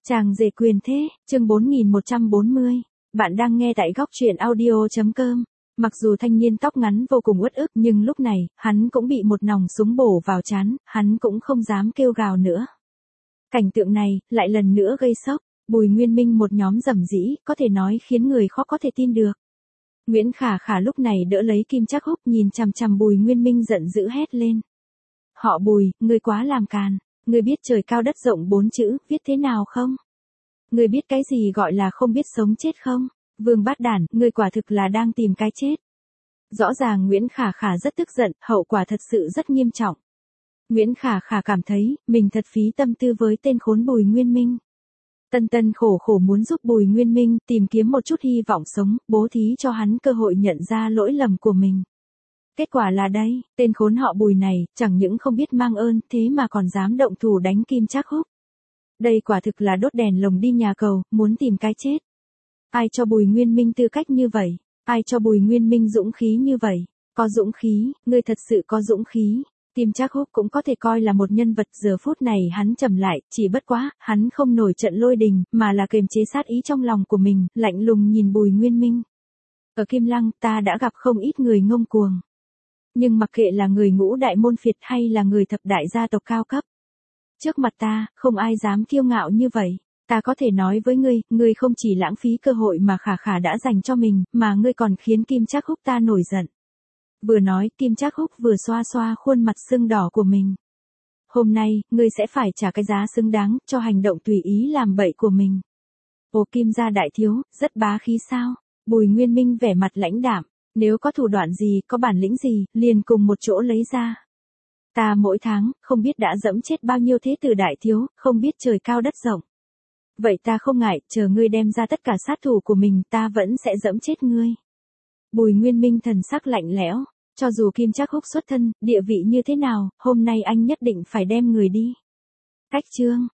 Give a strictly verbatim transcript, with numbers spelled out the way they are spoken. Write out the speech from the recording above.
Chàng rể quyền thế, chương bốn nghìn một trăm bốn mươi. Bạn đang nghe tại góc truyện audio.com. Mặc dù thanh niên tóc ngắn vô cùng uất ức nhưng lúc này, hắn cũng bị một nòng súng bổ vào trán, hắn cũng không dám kêu gào nữa. Cảnh tượng này, lại lần nữa gây sốc, Bùi Nguyên Minh một nhóm rầm rĩ, có thể nói khiến người khó có thể tin được. Nguyễn Khả Khả lúc này đỡ lấy Kim Trác Húc nhìn chằm chằm Bùi Nguyên Minh giận dữ hét lên. Họ Bùi, ngươi quá làm càn. Ngươi biết trời cao đất rộng bốn chữ, viết thế nào không? Ngươi biết cái gì gọi là không biết sống chết không? Vương Bát Đản, ngươi quả thực là đang tìm cái chết. Rõ ràng Nguyễn Khả Khả rất tức giận, hậu quả thật sự rất nghiêm trọng. Nguyễn Khả Khả cảm thấy, mình thật phí tâm tư với tên khốn Bùi Nguyên Minh. Tân tân khổ khổ muốn giúp Bùi Nguyên Minh tìm kiếm một chút hy vọng sống, bố thí cho hắn cơ hội nhận ra lỗi lầm của mình. Kết quả là đây, tên khốn họ Bùi này, chẳng những không biết mang ơn, thế mà còn dám động thủ đánh Kim Trác Húc. Đây quả thực là đốt đèn lồng đi nhà cầu, muốn tìm cái chết. Ai cho Bùi Nguyên Minh tư cách như vậy? Ai cho Bùi Nguyên Minh dũng khí như vậy? Có dũng khí, ngươi thật sự có dũng khí. Kim Trác Húc cũng có thể coi là một nhân vật, giờ phút này hắn trầm lại, chỉ bất quá, hắn không nổi trận lôi đình, mà là kiềm chế sát ý trong lòng của mình, lạnh lùng nhìn Bùi Nguyên Minh. Ở Kim Lăng, ta đã gặp không ít người ngông cuồng. Nhưng mặc kệ là người ngũ đại môn phiệt hay là người thập đại gia tộc cao cấp. Trước mặt ta, không ai dám kiêu ngạo như vậy. Ta có thể nói với ngươi, ngươi không chỉ lãng phí cơ hội mà Khả Khả đã dành cho mình, mà ngươi còn khiến Kim Trác Húc ta nổi giận. Vừa nói, Kim Trác Húc vừa xoa xoa khuôn mặt sưng đỏ của mình. Hôm nay, ngươi sẽ phải trả cái giá xứng đáng cho hành động tùy ý làm bậy của mình. Ồ Kim gia đại thiếu, rất bá khí sao? Bùi Nguyên Minh vẻ mặt lãnh đạm. Nếu có thủ đoạn gì, có bản lĩnh gì, liền cùng một chỗ lấy ra. Ta mỗi tháng, không biết đã dẫm chết bao nhiêu thế tử đại thiếu, không biết trời cao đất rộng. Vậy ta không ngại, chờ ngươi đem ra tất cả sát thủ của mình, ta vẫn sẽ dẫm chết ngươi. Bùi Nguyên Minh thần sắc lạnh lẽo, cho dù Kim Trác Húc xuất thân, địa vị như thế nào, hôm nay anh nhất định phải đem người đi. Cách chương,